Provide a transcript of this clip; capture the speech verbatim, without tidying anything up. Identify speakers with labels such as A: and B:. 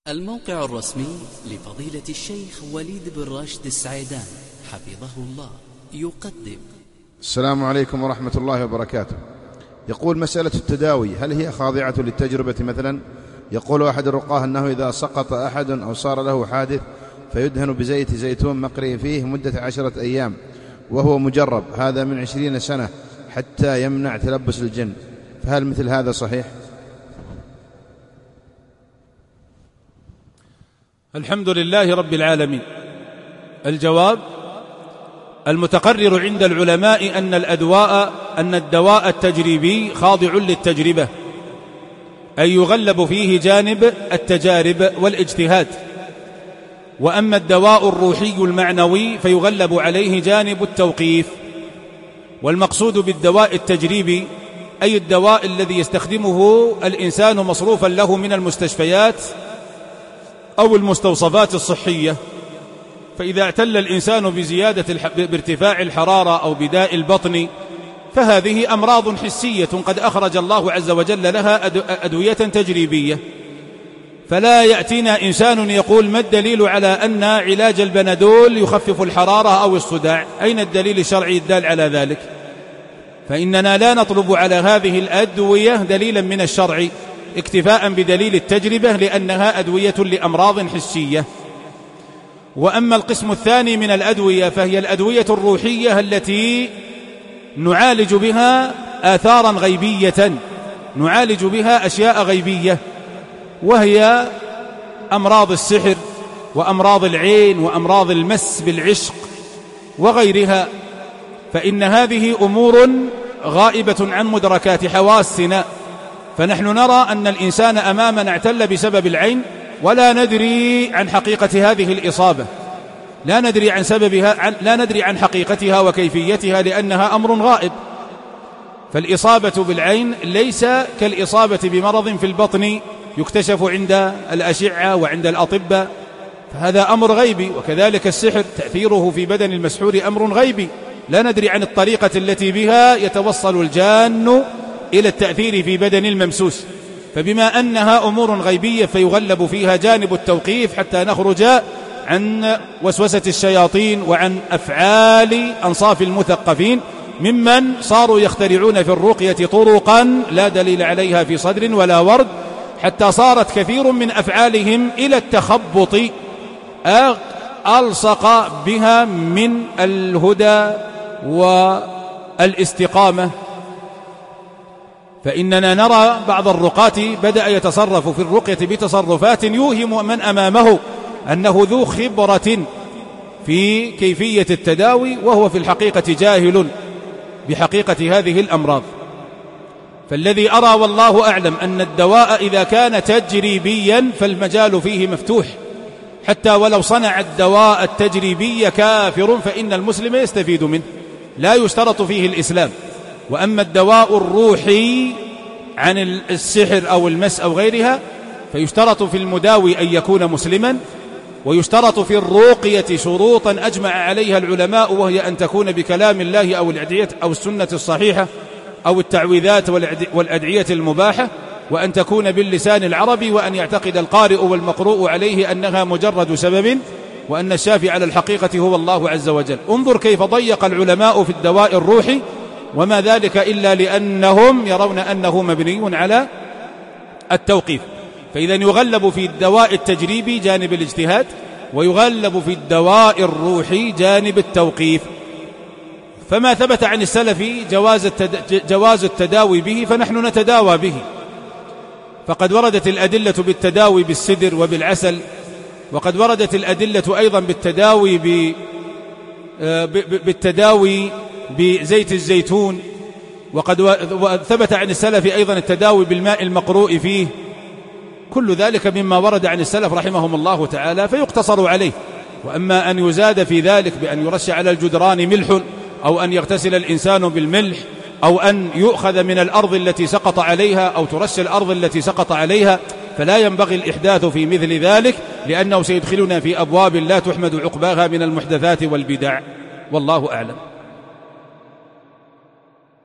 A: الموقع الرسمي لفضيلة الشيخ وليد بن راشد السعيدان حفظه الله يقدم.
B: السلام عليكم ورحمة الله وبركاته. يقول: مسألة التداوي هل هي خاضعة للتجربة؟ مثلا يقول أحد الرقاه أنه إذا سقط أحد أو صار له حادث فيدهن بزيت زيتون مقري فيه مدة عشرة أيام، وهو مجرب هذا من عشرين سنة حتى يمنع تلبس الجن، فهل مثل هذا صحيح؟
C: الحمد لله رب العالمين. الجواب: المتقرر عند العلماء أن الأدواء أن الدواء التجريبي خاضع للتجربة، أي يغلب فيه جانب التجارب والاجتهاد. وأما الدواء الروحي المعنوي فيغلب عليه جانب التوقيف. والمقصود بالدواء التجريبي أي الدواء الذي يستخدمه الإنسان مصروفا له من المستشفيات أو المستوصفات الصحية. فإذا اعتل الإنسان بزيادة الح... بارتفاع الحرارة أو بداء البطن فهذه أمراض حسية قد أخرج الله عز وجل لها أد... أدوية تجريبية. فلا يأتينا إنسان يقول: ما الدليل على أن علاج البنادول يخفف الحرارة أو الصداع؟ أين الدليل الشرعي الدال على ذلك؟ فإننا لا نطلب على هذه الأدوية دليلا من الشرع اكتفاء بدليل التجربة، لأنها أدوية لأمراض حسية. وأما القسم الثاني من الأدوية فهي الأدوية الروحية التي نعالج بها آثارا غيبية، نعالج بها أشياء غيبية، وهي أمراض السحر وأمراض العين وأمراض المس بالعشق وغيرها. فإن هذه أمور غائبة عن مدركات حواسنا، فنحن نرى أن الإنسان أمامنا اعتل بسبب العين ولا ندري عن حقيقة هذه الإصابة، لا ندري عن سببها، لا ندري عن حقيقتها وكيفيتها، لأنها أمر غائب. فالإصابة بالعين ليس كالإصابة بمرض في البطن يكتشف عند الأشعة وعند الأطباء، فهذا أمر غيبي. وكذلك السحر تأثيره في بدن المسحور أمر غيبي، لا ندري عن الطريقة التي بها يتوصل الجان إلى التأثير في بدن الممسوس. فبما أنها أمور غيبية فيغلب فيها جانب التوقيف حتى نخرج عن وسوسة الشياطين وعن أفعال أنصاف المثقفين ممن صاروا يخترعون في الرقية طرقا لا دليل عليها في صدر ولا ورد، حتى صارت كثير من أفعالهم إلى التخبط ألصق بها من الهدى والاستقامة. فإننا نرى بعض الرقاة بدأ يتصرف في الرقية بتصرفات يوهم من أمامه أنه ذو خبرة في كيفية التداوي، وهو في الحقيقة جاهل بحقيقة هذه الأمراض. فالذي أرى والله أعلم أن الدواء إذا كان تجريبيا فالمجال فيه مفتوح، حتى ولو صنع الدواء التجريبي كافر فإن المسلم يستفيد منه، لا يشترط فيه الإسلام. وأما الدواء الروحي عن السحر أو المس أو غيرها فيشترط في المداوي أن يكون مسلما، ويشترط في الرقية شروطا أجمع عليها العلماء، وهي أن تكون بكلام الله أو الأدعية أو السنة الصحيحة أو التعويذات والأدعية المباحة، وأن تكون باللسان العربي، وأن يعتقد القارئ والمقروء عليه أنها مجرد سبب، وأن الشافي على الحقيقة هو الله عز وجل. انظر كيف ضيق العلماء في الدواء الروحي، وما ذلك إلا لأنهم يرون أنه مبني على التوقيف. فإذا يغلب في الدواء التجريبي جانب الاجتهاد، ويغلب في الدواء الروحي جانب التوقيف. فما ثبت عن السلف جواز, التد... جواز التداوي به فنحن نتداوى به. فقد وردت الأدلة بالتداوي بالسدر وبالعسل، وقد وردت الأدلة أيضا بالتداوي ب... بالتداوي بزيت الزيتون، وقد ثبت عن السلف أيضا التداوي بالماء المقروء فيه. كل ذلك مما ورد عن السلف رحمهم الله تعالى فيقتصر عليه. وأما أن يزاد في ذلك بأن يرش على الجدران ملح، أو أن يغتسل الإنسان بالملح، أو أن يؤخذ من الأرض التي سقط عليها، أو ترش الأرض التي سقط عليها، فلا ينبغي الإحداث في مثل ذلك، لأنه سيدخلنا في أبواب لا تحمد عقباها من المحدثات والبدع. والله أعلم.